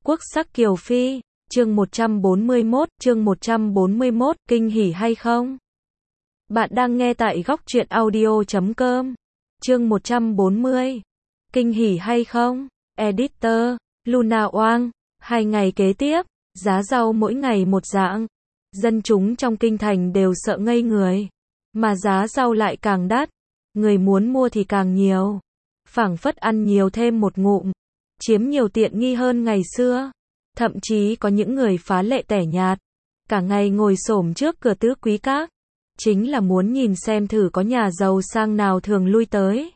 Quốc sắc Kiều Phi, chương 141, kinh hỉ hay không? Bạn đang nghe tại góc truyện audio.com. Chương 140. Kinh hỉ hay không? Editor, Luna Oang. 2 ngày kế tiếp, giá rau mỗi ngày một dạng. Dân chúng trong kinh thành đều sợ ngây người. Mà giá rau lại càng đắt. Người muốn mua thì càng nhiều. Phảng phất ăn nhiều thêm một ngụm. Chiếm nhiều tiện nghi hơn ngày xưa. Thậm chí có những người phá lệ tẻ nhạt. Cả ngày ngồi xổm trước cửa Tứ Quý Các. Chính là muốn nhìn xem thử có nhà giàu sang nào thường lui tới.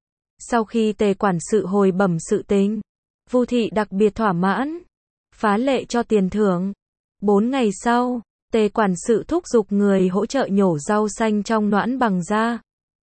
Sau khi Tề quản sự hồi bẩm sự tình, Vu thị đặc biệt thỏa mãn. Phá lệ cho tiền thưởng. 4 ngày sau, Tề quản sự thúc giục người hỗ trợ nhổ rau xanh trong noãn bằng ra.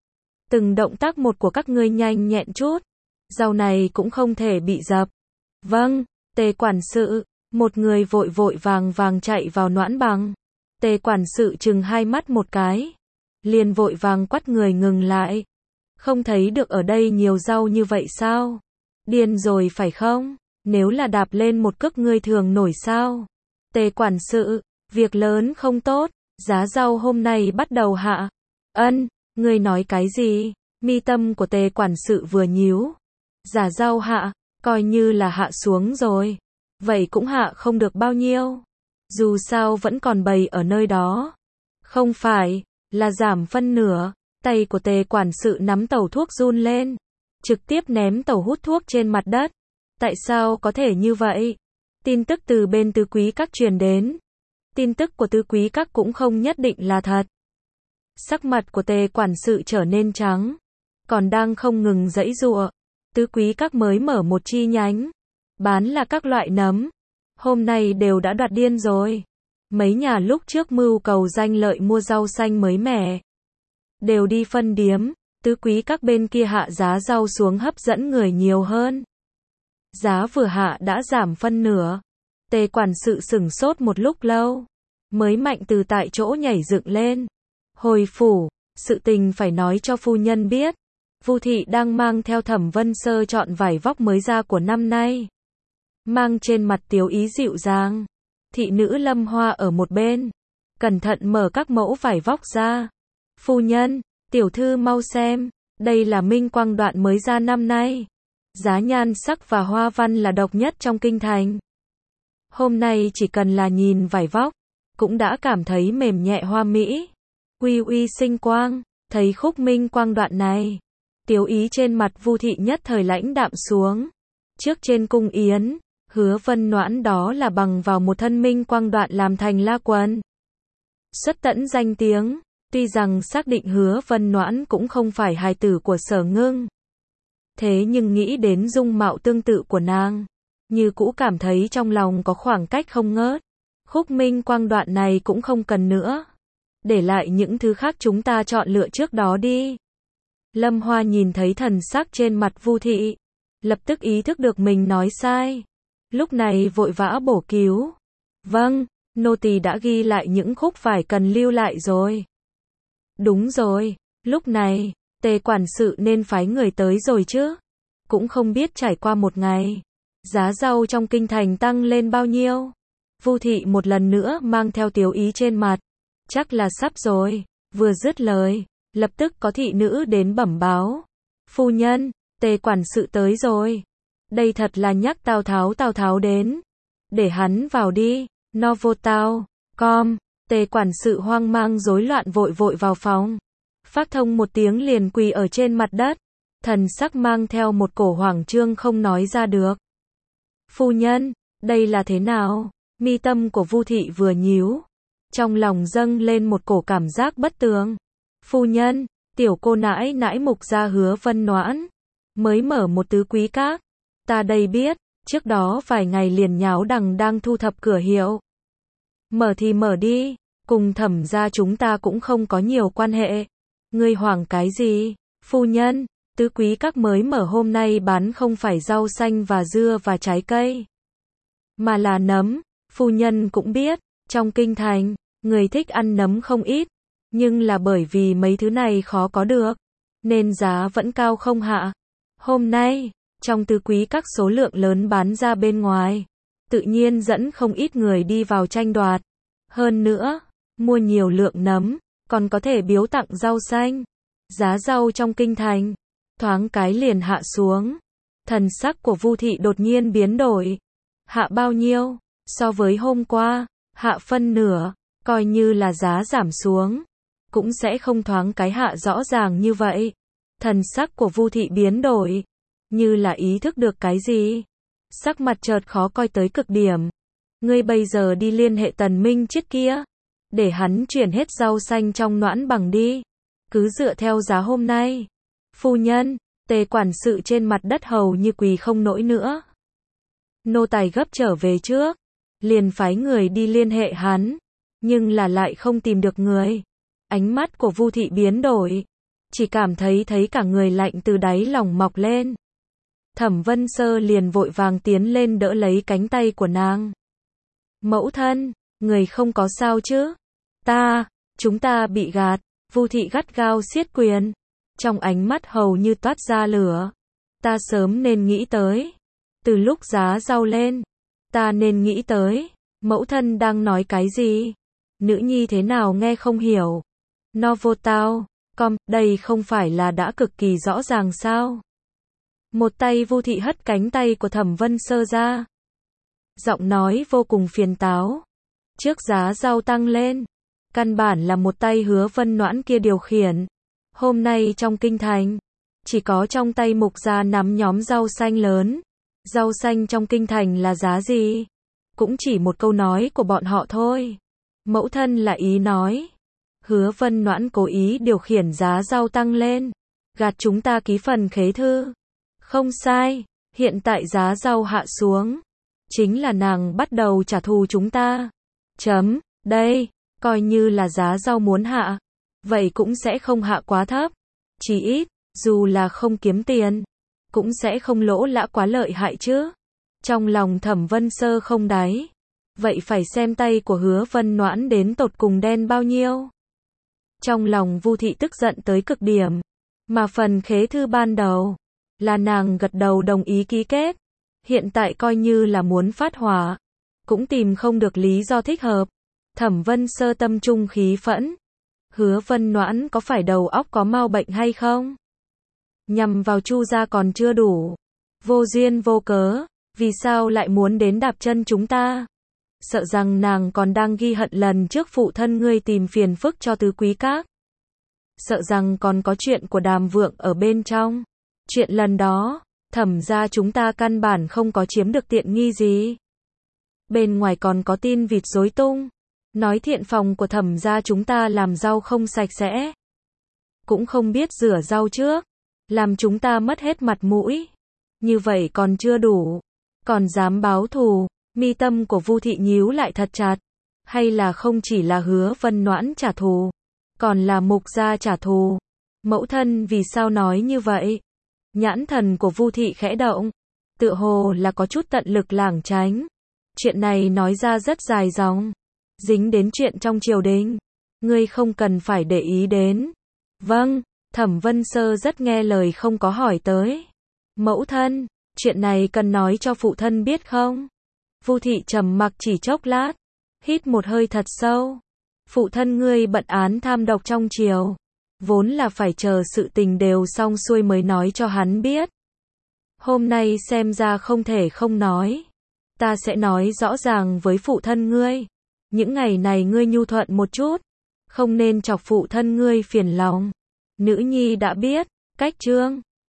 Từng động tác một của các ngươi nhanh nhẹn chút. Rau này cũng không thể bị dập. Vâng, Tề quản sự. Một người vội vội vàng vàng chạy vào noãn bằng. Tề quản sự chừng hai mắt một cái. Liền vội vàng quắt người ngừng lại. Không thấy được ở đây nhiều rau như vậy sao? Điên rồi phải không? Nếu là đạp lên một cước ngươi thường nổi sao? Tề quản sự, việc lớn không tốt. Giá rau hôm nay bắt đầu hạ. Ân, ngươi nói cái gì? Mi tâm của Tề quản sự vừa nhíu. Giá rau hạ, coi như là hạ xuống rồi. Vậy cũng hạ không được bao nhiêu. Dù sao vẫn còn bầy ở nơi đó. Không phải, là giảm phân nửa. Tay của Tề quản sự nắm tẩu thuốc run lên. Trực tiếp ném tẩu hút thuốc trên mặt đất. Tại sao có thể như vậy? Tin tức từ bên Tứ Quý Các truyền đến. Tin tức của Tứ Quý Các cũng không nhất định là thật. Sắc mặt của Tề quản sự trở nên trắng. Còn đang không ngừng giãy giụa. Tứ Quý Các mới mở một chi nhánh. Bán là các loại nấm. Hôm nay đều đã đoạt điên rồi. Mấy nhà lúc trước mưu cầu danh lợi mua rau xanh mới mẻ. Đều đi phân điếm. Tứ Quý Các bên kia hạ giá rau xuống hấp dẫn người nhiều hơn. Giá vừa hạ đã giảm phân nửa. Tề quản sự sửng sốt một lúc lâu. Mới mạnh từ tại chỗ nhảy dựng lên. Hồi phủ, sự tình phải nói cho phu nhân biết. Vu thị đang mang theo Thẩm Vân Sơ chọn vải vóc mới ra của năm nay. Mang trên mặt tiếu ý dịu dàng. Thị nữ Lâm Hoa ở một bên. Cẩn thận mở các mẫu vải vóc ra. Phu nhân, tiểu thư mau xem. Đây là minh quang đoạn mới ra năm nay. Giá nhan sắc và hoa văn là độc nhất trong kinh thành. Hôm nay chỉ cần là nhìn vải vóc. Cũng đã cảm thấy mềm nhẹ hoa mỹ. Uy uy sinh quang. Thấy khúc minh quang đoạn này. Tiếu ý trên mặt Vu thị nhất thời lãnh đạm xuống. Trước trên cung yến. Hứa Vân Noãn đó là bằng vào một thân minh quang đoạn làm thành la quần. Xuất tẫn danh tiếng, tuy rằng xác định Hứa Vân Noãn cũng không phải hài tử của Sở Ngưng. Thế nhưng nghĩ đến dung mạo tương tự của nàng, như cũ cảm thấy trong lòng có khoảng cách không ngớt. Khúc minh quang đoạn này cũng không cần nữa. Để lại những thứ khác chúng ta chọn lựa trước đó đi. Lâm Hoa nhìn thấy thần sắc trên mặt Vu thị, lập tức ý thức được mình nói sai. Lúc này vội vã bổ cứu. Vâng, nô tỳ đã ghi lại những khúc vải cần lưu lại rồi. Đúng rồi, lúc này, Tề quản sự nên phái người tới rồi chứ. Cũng không biết trải qua một ngày, giá rau trong kinh thành tăng lên bao nhiêu. Vu thị một lần nữa mang theo tiếu ý trên mặt. Chắc là sắp rồi. Vừa dứt lời, lập tức có thị nữ đến bẩm báo. Phu nhân, Tề quản sự tới rồi. Đây thật là nhắc Tào Tháo đến. Để hắn vào đi. Novotel.com. Tề quản sự hoang mang rối loạn vội vội vào phòng. Phát thông một tiếng liền quỳ ở trên mặt đất. Thần sắc mang theo một cổ hoảng trương không nói ra được. Phu nhân, đây là thế nào? Mi tâm của Vu thị vừa nhíu. Trong lòng dâng lên một cổ cảm giác bất tường. Phu nhân, tiểu cô nãi nãi mục gia Hứa Vân Noãn. Mới mở một Tứ Quý Các. Ta đây biết, trước đó vài ngày liền nháo đằng đang thu thập cửa hiệu. Mở thì mở đi, cùng Thẩm gia chúng ta cũng không có nhiều quan hệ. Ngươi hoảng cái gì? Phu nhân, Tứ Quý Các mới mở hôm nay bán không phải rau xanh và dưa và trái cây. Mà là nấm, phu nhân cũng biết, trong kinh thành, người thích ăn nấm không ít. Nhưng là bởi vì mấy thứ này khó có được, nên giá vẫn cao không hạ. Hôm nay, trong Tứ Quý Các số lượng lớn bán ra bên ngoài. tự nhiên dẫn không ít người đi vào tranh đoạt. Hơn nữa, mua nhiều lượng nấm, còn có thể biếu tặng rau xanh. Giá rau trong kinh thành, thoáng cái liền hạ xuống. Thần sắc của Vu thị đột nhiên biến đổi. Hạ bao nhiêu? So với hôm qua, hạ phân nửa, coi như là giá giảm xuống, cũng sẽ không thoáng cái hạ rõ ràng như vậy. Thần sắc của Vu thị biến đổi, như là ý thức được cái gì. Sắc mặt chợt khó coi tới cực điểm. Ngươi bây giờ đi liên hệ Tần Minh Chiết kia, để hắn chuyển hết rau xanh trong Noãn Bằng đi. Cứ dựa theo giá hôm nay. Phu nhân, Tề quản sự trên mặt đất hầu như quỳ không nổi nữa. Nô tài gấp trở về trước, liền phái người đi liên hệ hắn, nhưng là lại không tìm được người. Ánh mắt của Vu thị biến đổi, chỉ cảm thấy cả người lạnh từ đáy lòng mọc lên. Thẩm Vân Sơ liền vội vàng tiến lên đỡ lấy cánh tay của nàng. Mẫu thân, người không có sao chứ? Chúng ta bị gạt. Vu thị gắt gao siết quyền, trong ánh mắt hầu như toát ra lửa. Ta sớm nên nghĩ tới. Từ lúc giá rau lên, ta nên nghĩ tới. Mẫu thân đang nói cái gì? Nữ nhi thế nào nghe không hiểu. Novotao, đây không phải là đã cực kỳ rõ ràng sao? Một tay Vu thị hất cánh tay của Thẩm Vân Sơ ra. Giọng nói vô cùng phiền táo. Trước giá rau tăng lên, căn bản là một tay Hứa Vân Noãn kia điều khiển. Hôm nay trong kinh thành, chỉ có trong tay Mục gia nắm nhóm rau xanh lớn. Rau xanh trong kinh thành là giá gì? Cũng chỉ một câu nói của bọn họ thôi. Mẫu thân là ý nói. Hứa Vân Noãn cố ý điều khiển giá rau tăng lên, gạt chúng ta ký phần khế thư. Không sai, hiện tại giá rau hạ xuống, chính là nàng bắt đầu trả thù chúng ta. Đây, coi như là giá rau muốn hạ, vậy cũng sẽ không hạ quá thấp. Chỉ ít, dù là không kiếm tiền, cũng sẽ không lỗ lã quá lợi hại chứ. Trong lòng Thẩm Vân Sơ không đáy. Vậy phải xem tay của Hứa Vân Noãn đến tột cùng đen bao nhiêu. Trong lòng Vu thị tức giận tới cực điểm. Mà phần khế thư ban đầu, là nàng gật đầu đồng ý ký kết. Hiện tại coi như là muốn phát hỏa, cũng tìm không được lý do thích hợp. Thẩm Vân Sơ tâm trung khí phẫn. Hứa Vân Noãn có phải đầu óc có mau bệnh hay không? Nhằm vào Chu gia còn chưa đủ. Vô duyên vô cớ, vì sao lại muốn đến đạp chân chúng ta? Sợ rằng nàng còn đang ghi hận lần trước phụ thân ngươi tìm phiền phức cho tứ quý các. Sợ rằng còn có chuyện của Đàm Vượng ở bên trong. Chuyện lần đó, Thẩm gia chúng ta căn bản không có chiếm được tiện nghi gì. Bên ngoài còn có tin vịt rối tung. Nói thiện phòng của Thẩm gia chúng ta làm rau không sạch sẽ. Cũng không biết rửa rau trước. Làm chúng ta mất hết mặt mũi. Như vậy còn chưa đủ. Còn dám báo thù. Mi tâm của Vu thị nhíu lại thật chặt. Hay là không chỉ là Hứa Vân Noãn trả thù, còn là Mục gia trả thù. Mẫu thân vì sao nói như vậy? Nhãn thần của Vu thị khẽ động, tựa hồ là có chút tận lực lảng tránh. Chuyện này nói ra rất dài dòng, dính đến chuyện trong triều đình, ngươi không cần phải để ý đến. Vâng, Thẩm Vân Sơ rất nghe lời không có hỏi tới. Mẫu thân, chuyện này cần nói cho phụ thân biết không? Vu thị trầm mặc chỉ chốc lát, hít một hơi thật sâu. Phụ thân ngươi bận án tham độc trong triều, vốn là phải chờ sự tình đều xong xuôi mới nói cho hắn biết. Hôm nay xem ra không thể không nói. Ta sẽ nói rõ ràng với phụ thân ngươi. Những ngày này ngươi nhu thuận một chút, không nên chọc phụ thân ngươi phiền lòng. Nữ nhi đã biết, cách chương